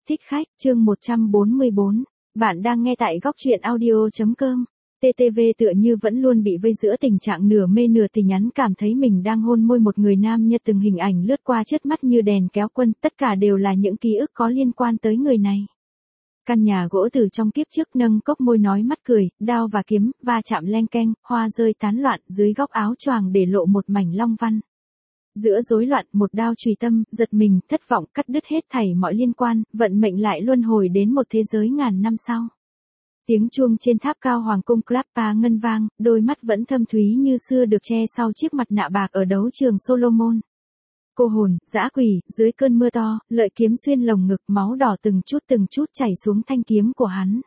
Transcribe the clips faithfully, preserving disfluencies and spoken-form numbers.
Thích khách, chương một trăm bốn mươi bốn. Bạn đang nghe tại góc truyện audio chấm com. tê tê vê tựa như vẫn luôn bị vây giữa tình trạng nửa mê nửa tình nhắn, cảm thấy mình đang hôn môi một người nam nhân, từng hình ảnh lướt qua trước mắt như đèn kéo quân, tất cả đều là những ký ức có liên quan tới người này. Căn nhà gỗ từ trong kiếp trước, nâng cốc môi nói mắt cười, đao và kiếm, va chạm len keng, hoa rơi tán loạn, dưới góc áo choàng để lộ một mảnh long văn. Giữa rối loạn, một đao chùy tâm, giật mình, thất vọng, cắt đứt hết thảy mọi liên quan, vận mệnh lại luân hồi đến một thế giới ngàn năm sau. Tiếng chuông trên tháp cao hoàng cung Klappa ngân vang, đôi mắt vẫn thâm thúy như xưa được che sau chiếc mặt nạ bạc ở đấu trường Solomon. Cô hồn, dã quỷ, dưới cơn mưa to, lợi kiếm xuyên lồng ngực, máu đỏ từng chút từng chút chảy xuống thanh kiếm của hắn.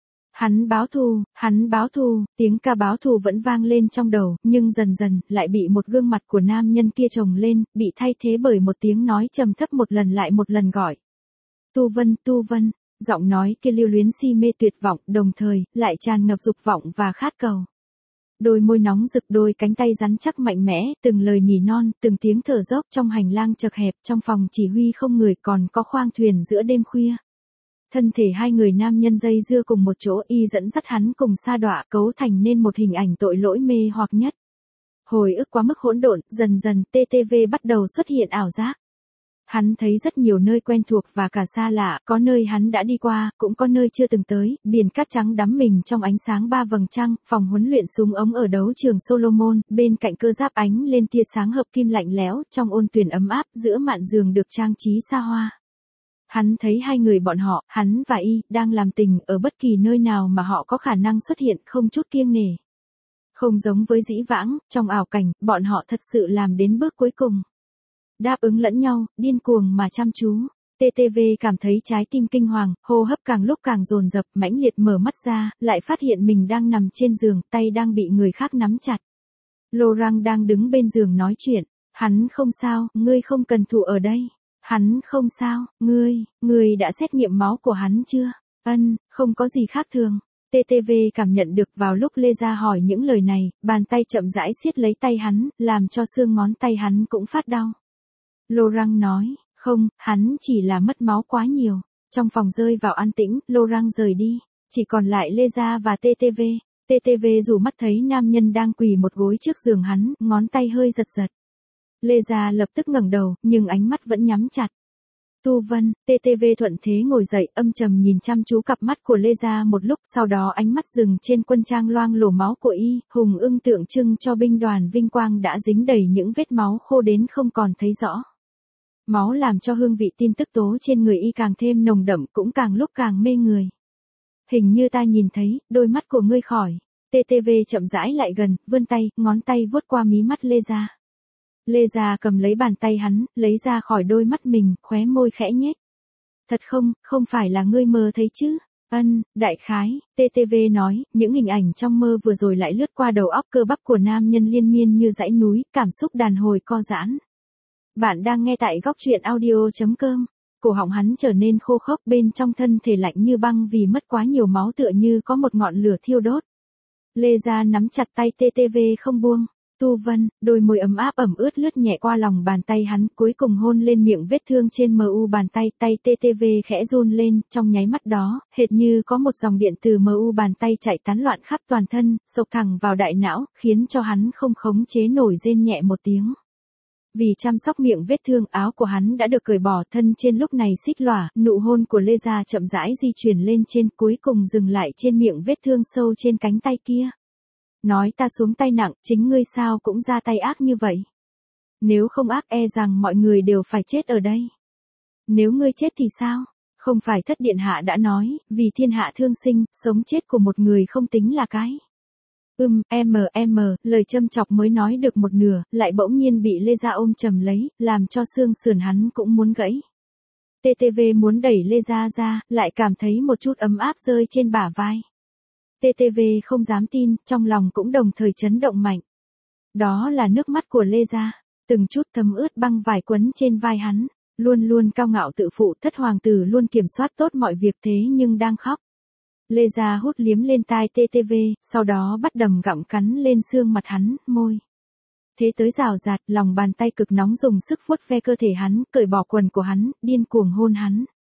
Hắn báo thù, hắn báo thù, tiếng ca báo thù vẫn vang lên trong đầu, nhưng dần dần, lại bị một gương mặt của nam nhân kia chồng lên, bị thay thế bởi một tiếng nói trầm thấp một lần lại một lần gọi. Tu Vân, Tu Vân, giọng nói kia lưu luyến si mê tuyệt vọng, đồng thời, lại tràn ngập dục vọng và khát cầu. Đôi môi nóng rực, đôi cánh tay rắn chắc mạnh mẽ, từng lời nỉ non, từng tiếng thở dốc trong hành lang chật hẹp, trong phòng chỉ huy không người, còn có khoang thuyền giữa đêm khuya. Thân thể hai người nam nhân dây dưa cùng một chỗ, y dẫn dắt hắn cùng sa đọa, cấu thành nên một hình ảnh tội lỗi mê hoặc nhất. Hồi ức quá mức hỗn độn, dần dần tê tê vê bắt đầu xuất hiện ảo giác. Hắn thấy rất nhiều nơi quen thuộc và cả xa lạ, có nơi hắn đã đi qua, cũng có nơi chưa từng tới, biển cát trắng đắm mình trong ánh sáng ba vầng trăng, phòng huấn luyện súng ống ở đấu trường Solomon, bên cạnh cơ giáp ánh lên tia sáng hợp kim lạnh lẽo, trong ôn tuyền ấm áp, giữa mạn giường được trang trí xa hoa. Hắn thấy hai người bọn họ, hắn và y, đang làm tình ở bất kỳ nơi nào mà họ có khả năng xuất hiện, không chút kiêng nể. Không giống với dĩ vãng, trong ảo cảnh, bọn họ thật sự làm đến bước cuối cùng. Đáp ứng lẫn nhau, điên cuồng mà chăm chú. tê tê vê cảm thấy trái tim kinh hoàng, hô hấp càng lúc càng dồn dập, mãnh liệt mở mắt ra, lại phát hiện mình đang nằm trên giường, tay đang bị người khác nắm chặt. Laurent đang đứng bên giường nói chuyện. Hắn không sao, ngươi không cần thủ ở đây. Hắn không sao, ngươi, ngươi đã xét nghiệm máu của hắn chưa? Ân, không có gì khác thường. tê tê vê cảm nhận được vào lúc Lê Gia hỏi những lời này, bàn tay chậm rãi siết lấy tay hắn, làm cho xương ngón tay hắn cũng phát đau. Laurent nói, không, hắn chỉ là mất máu quá nhiều. Trong phòng rơi vào an tĩnh, Laurent rời đi, chỉ còn lại Lê Gia và tê tê vê. tê tê vê dù mắt thấy nam nhân đang quỳ một gối trước giường hắn, ngón tay hơi giật giật. Lê Gia lập tức ngẩng đầu, nhưng ánh mắt vẫn nhắm chặt. Tu Vân, tê tê vê thuận thế ngồi dậy, âm trầm nhìn chăm chú cặp mắt của Lê Gia một lúc, sau đó ánh mắt dừng trên quân trang loang lổ máu của y, hùng ưng tượng trưng cho binh đoàn vinh quang đã dính đầy những vết máu khô đến không còn thấy rõ. Máu làm cho hương vị tin tức tố trên người y càng thêm nồng đậm, cũng càng lúc càng mê người. Hình như ta nhìn thấy, đôi mắt của ngươi khỏi. tê tê vê chậm rãi lại gần, vươn tay, ngón tay vuốt qua mí mắt Lê Gia. Lê Gia cầm lấy bàn tay hắn, lấy ra khỏi đôi mắt mình, khóe môi khẽ nhếch. Thật không, không phải là ngươi mơ thấy chứ? Ân, đại khái, tê tê vê nói, những hình ảnh trong mơ vừa rồi lại lướt qua đầu óc cơ bắp của nam nhân liên miên như dãy núi, cảm xúc đàn hồi co giãn. Bạn đang nghe tại góc truyện audio chấm com. Cổ họng hắn trở nên khô khốc, bên trong thân thể lạnh như băng vì mất quá nhiều máu, tựa như có một ngọn lửa thiêu đốt. Lê Gia nắm chặt tay tê tê vê không buông. Tu Vân, đôi môi ấm áp ẩm ướt lướt nhẹ qua lòng bàn tay hắn, cuối cùng hôn lên miệng vết thương trên mờ u bàn tay, tay tê tê vê khẽ run lên, trong nháy mắt đó, hệt như có một dòng điện từ mờ u bàn tay chạy tán loạn khắp toàn thân, xộc thẳng vào đại não, khiến cho hắn không khống chế nổi rên nhẹ một tiếng. Vì chăm sóc miệng vết thương, áo của hắn đã được cởi bỏ, thân trên lúc này xích lòa, nụ hôn của Lê Gia chậm rãi di chuyển lên trên, cuối cùng dừng lại trên miệng vết thương sâu trên cánh tay kia. Nói ta xuống tay nặng, chính ngươi sao cũng ra tay ác như vậy. Nếu không ác e rằng mọi người đều phải chết ở đây. Nếu ngươi chết thì sao? Không phải thất điện hạ đã nói, vì thiên hạ thương sinh, sống chết của một người không tính là cái. Ừm, em em, lời châm chọc mới nói được một nửa, lại bỗng nhiên bị Lê Gia ôm chầm lấy, làm cho xương sườn hắn cũng muốn gãy. tê tê vê muốn đẩy Lê Gia ra, lại cảm thấy một chút ấm áp rơi trên bả vai. tê tê vê không dám tin, trong lòng cũng đồng thời chấn động mạnh. Đó là nước mắt của Lê Gia, từng chút thấm ướt băng vải quấn trên vai hắn, luôn luôn cao ngạo tự phụ, thất hoàng tử luôn kiểm soát tốt mọi việc, thế nhưng đang khóc. Lê Gia hút liếm lên tai tê tê vê, sau đó bắt đầm gặm cắn lên xương mặt hắn, môi. Thế tới rào rạt, lòng bàn tay cực nóng dùng sức vuốt ve cơ thể hắn, cởi bỏ quần của hắn, điên cuồng hôn hắn.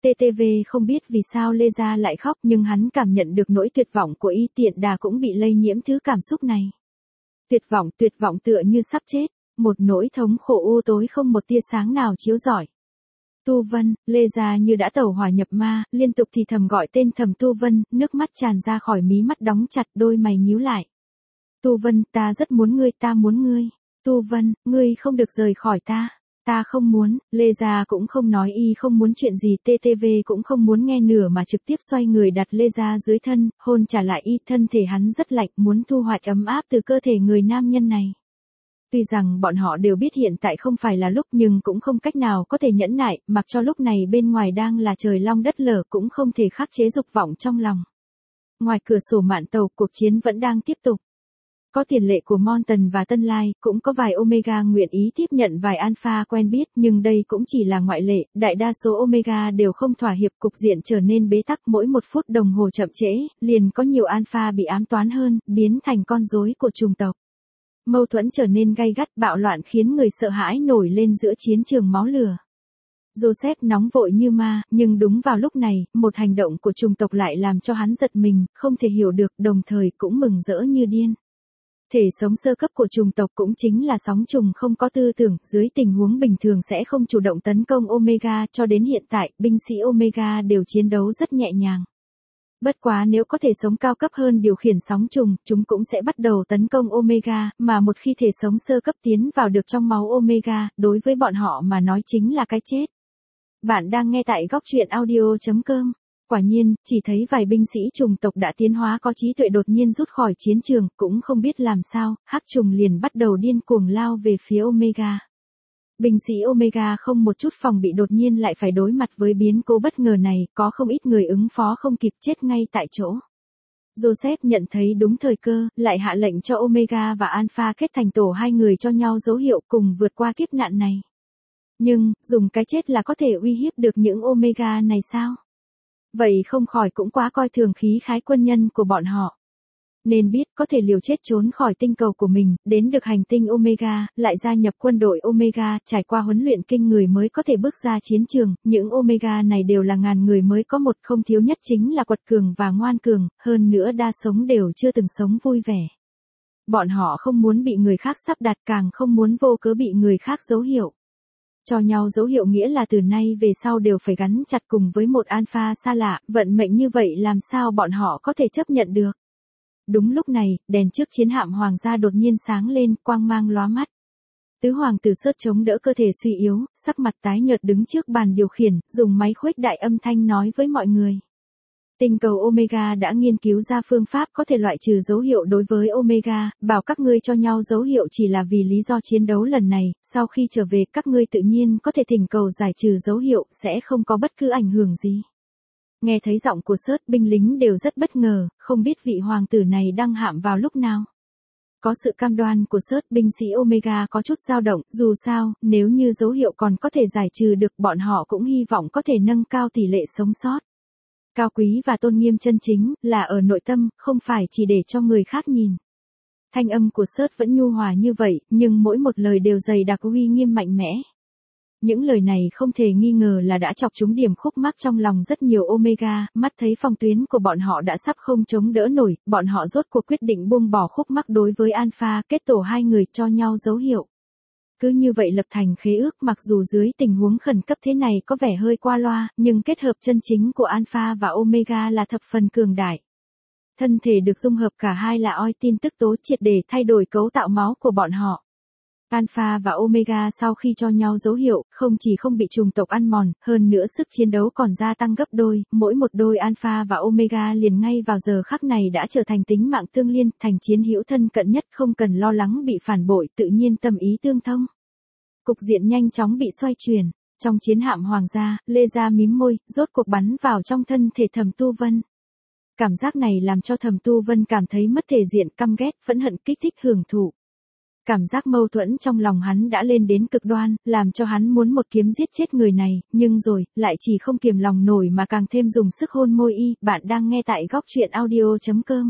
tê tê vê không biết vì sao Lê Gia lại khóc nhưng hắn cảm nhận được nỗi tuyệt vọng của y, tiện đà cũng bị lây nhiễm thứ cảm xúc này. Tuyệt vọng, tuyệt vọng tựa như sắp chết, một nỗi thống khổ u tối không một tia sáng nào chiếu rọi. Tu Vân, Lê Gia như đã tẩu hỏa nhập ma, liên tục thì thầm gọi tên Thẩm Tu Vân, nước mắt tràn ra khỏi mí mắt đóng chặt, đôi mày nhíu lại. Tu Vân, ta rất muốn ngươi, ta muốn ngươi. Tu Vân, ngươi không được rời khỏi ta. Ta không muốn. Lê Gia cũng không nói y không muốn chuyện gì, tê tê vê cũng không muốn nghe nửa mà trực tiếp xoay người đặt Lê Gia dưới thân, hôn trả lại y, thân thể hắn rất lạnh, muốn thu hoạch ấm áp từ cơ thể người nam nhân này. Tuy rằng bọn họ đều biết hiện tại không phải là lúc nhưng cũng không cách nào có thể nhẫn nại, mặc cho lúc này bên ngoài đang là trời long đất lở cũng không thể khắc chế dục vọng trong lòng. Ngoài cửa sổ mạn tàu, cuộc chiến vẫn đang tiếp tục. Có tiền lệ của Monton và Tân Lai, cũng có vài Omega nguyện ý tiếp nhận vài Alpha quen biết, nhưng đây cũng chỉ là ngoại lệ, đại đa số Omega đều không thỏa hiệp, cục diện trở nên bế tắc, mỗi một phút đồng hồ chậm trễ, liền có nhiều Alpha bị ám toán hơn, biến thành con rối của chủng tộc. Mâu thuẫn trở nên gay gắt, bạo loạn khiến người sợ hãi nổi lên giữa chiến trường máu lửa. Joseph nóng vội như ma, nhưng đúng vào lúc này, một hành động của chủng tộc lại làm cho hắn giật mình, không thể hiểu được, đồng thời cũng mừng rỡ như điên. Thể sống sơ cấp của chủng tộc cũng chính là sóng trùng không có tư tưởng, dưới tình huống bình thường sẽ không chủ động tấn công Omega, cho đến hiện tại, binh sĩ Omega đều chiến đấu rất nhẹ nhàng. Bất quá nếu có thể sống cao cấp hơn điều khiển sóng trùng, chúng cũng sẽ bắt đầu tấn công Omega, mà một khi thể sống sơ cấp tiến vào được trong máu Omega, đối với bọn họ mà nói chính là cái chết. Bạn đang nghe tại góc truyện audio chấm com. Quả nhiên, chỉ thấy vài binh sĩ trùng tộc đã tiến hóa có trí tuệ đột nhiên rút khỏi chiến trường, cũng không biết làm sao, hắc trùng liền bắt đầu điên cuồng lao về phía Omega. Binh sĩ Omega không một chút phòng bị đột nhiên lại phải đối mặt với biến cố bất ngờ này, có không ít người ứng phó không kịp chết ngay tại chỗ. Joseph nhận thấy đúng thời cơ, lại hạ lệnh cho Omega và Alpha kết thành tổ hai người cho nhau dấu hiệu cùng vượt qua kiếp nạn này. Nhưng, dùng cái chết là có thể uy hiếp được những Omega này sao? Vậy không khỏi cũng quá coi thường khí khái quân nhân của bọn họ. Nên biết có thể liều chết trốn khỏi tinh cầu của mình, đến được hành tinh Omega, lại gia nhập quân đội Omega, trải qua huấn luyện kinh người mới có thể bước ra chiến trường, những Omega này đều là ngàn người mới có một, không thiếu nhất chính là quật cường và ngoan cường, hơn nữa đa sống đều chưa từng sống vui vẻ. Bọn họ không muốn bị người khác sắp đặt, càng không muốn vô cớ bị người khác dấu hiệu. Cho nhau dấu hiệu nghĩa là từ nay về sau đều phải gắn chặt cùng với một Alpha xa lạ, vận mệnh như vậy làm sao bọn họ có thể chấp nhận được. Đúng lúc này, đèn trước chiến hạm hoàng gia đột nhiên sáng lên, quang mang lóa mắt. Tứ hoàng tử Sớt chống đỡ cơ thể suy yếu, sắc mặt tái nhợt đứng trước bàn điều khiển, dùng máy khuếch đại âm thanh nói với mọi người. Tinh cầu Omega đã nghiên cứu ra phương pháp có thể loại trừ dấu hiệu đối với Omega, bảo các ngươi cho nhau dấu hiệu chỉ là vì lý do chiến đấu lần này, sau khi trở về các ngươi tự nhiên có thể thỉnh cầu giải trừ dấu hiệu, sẽ không có bất cứ ảnh hưởng gì. Nghe thấy giọng của Sớt, binh lính đều rất bất ngờ, không biết vị hoàng tử này đăng hạm vào lúc nào. Có sự cam đoan của Sớt, binh sĩ Omega có chút dao động, dù sao, nếu như dấu hiệu còn có thể giải trừ được, bọn họ cũng hy vọng có thể nâng cao tỷ lệ sống sót. Cao quý và tôn nghiêm chân chính, là ở nội tâm, không phải chỉ để cho người khác nhìn. Thanh âm của Sớt vẫn nhu hòa như vậy, nhưng mỗi một lời đều dày đặc uy nghiêm mạnh mẽ. Những lời này không thể nghi ngờ là đã chọc trúng điểm khúc mắc trong lòng rất nhiều Omega, mắt thấy phong tuyến của bọn họ đã sắp không chống đỡ nổi, bọn họ rốt cuộc quyết định buông bỏ khúc mắc đối với Alpha, kết tổ hai người cho nhau dấu hiệu. Cứ như vậy lập thành khế ước, mặc dù dưới tình huống khẩn cấp thế này có vẻ hơi qua loa, nhưng kết hợp chân chính của Alpha và Omega là thập phần cường đại. Thân thể được dung hợp cả hai là oi tin tức tố triệt để thay đổi cấu tạo máu của bọn họ. Alpha và Omega sau khi cho nhau dấu hiệu, không chỉ không bị chủng tộc ăn mòn, hơn nữa sức chiến đấu còn gia tăng gấp đôi, mỗi một đôi Alpha và Omega liền ngay vào giờ khắc này đã trở thành tính mạng tương liên, thành chiến hữu thân cận nhất, không cần lo lắng bị phản bội, tự nhiên tâm ý tương thông. Cục diện nhanh chóng bị xoay chuyển, trong chiến hạm hoàng gia, Lê Gia mím môi, rốt cuộc bắn vào trong thân thể Thẩm Tu Vân. Cảm giác này làm cho Thẩm Tu Vân cảm thấy mất thể diện, căm ghét, phẫn hận, kích thích, hưởng thụ. Cảm giác mâu thuẫn trong lòng hắn đã lên đến cực đoan, làm cho hắn muốn một kiếm giết chết người này, nhưng rồi, lại chỉ không kiềm lòng nổi mà càng thêm dùng sức hôn môi y. Bạn đang nghe tại góc truyện audio chấm com.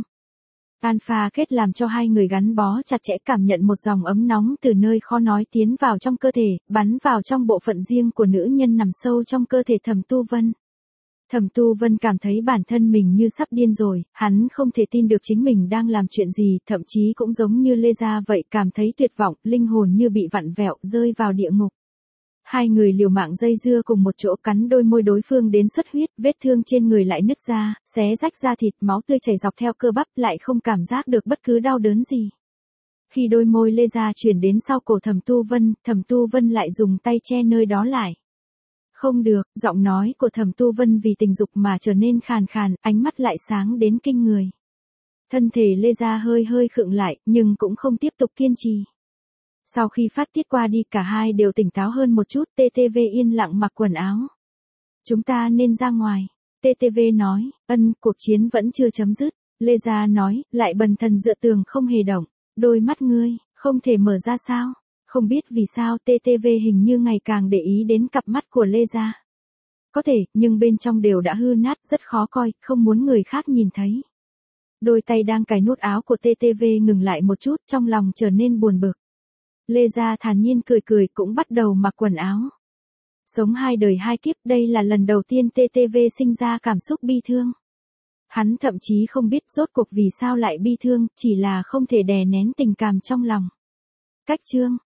Alpha kết làm cho hai người gắn bó chặt chẽ, cảm nhận một dòng ấm nóng từ nơi khó nói tiến vào trong cơ thể, bắn vào trong bộ phận riêng của nữ nhân nằm sâu trong cơ thể Thẩm Tu Vân. Thẩm Tu Vân cảm thấy bản thân mình như sắp điên rồi, hắn không thể tin được chính mình đang làm chuyện gì, thậm chí cũng giống như Lê Gia vậy, cảm thấy tuyệt vọng, linh hồn như bị vặn vẹo, rơi vào địa ngục. Hai người liều mạng dây dưa cùng một chỗ, cắn đôi môi đối phương đến xuất huyết, vết thương trên người lại nứt ra, xé rách da thịt, máu tươi chảy dọc theo cơ bắp, lại không cảm giác được bất cứ đau đớn gì. Khi đôi môi Lê Gia chuyển đến sau cổ Thẩm Tu Vân, Thẩm Tu Vân lại dùng tay che nơi đó lại. Không được, giọng nói của Thẩm Tu Vân vì tình dục mà trở nên khàn khàn, ánh mắt lại sáng đến kinh người. Thân thể Lê Gia hơi hơi khựng lại, nhưng cũng không tiếp tục kiên trì. Sau khi phát tiết qua đi, cả hai đều tỉnh táo hơn một chút, tê tê vê yên lặng mặc quần áo. Chúng ta nên ra ngoài. tê tê vê nói, ân, cuộc chiến vẫn chưa chấm dứt. Lê Gia nói, lại bần thần dựa tường không hề động. Đôi mắt ngươi, không thể mở ra sao? Không biết vì sao tê tê vê hình như ngày càng để ý đến cặp mắt của Lê Gia. Có thể, nhưng bên trong đều đã hư nát, rất khó coi, không muốn người khác nhìn thấy. Đôi tay đang cài nút áo của tê tê vê ngừng lại một chút, trong lòng trở nên buồn bực. Lê Gia thản nhiên cười cười, cũng bắt đầu mặc quần áo. Sống hai đời hai kiếp, đây là lần đầu tiên tê tê vê sinh ra cảm xúc bi thương. Hắn thậm chí không biết rốt cuộc vì sao lại bi thương, chỉ là không thể đè nén tình cảm trong lòng. Cách chương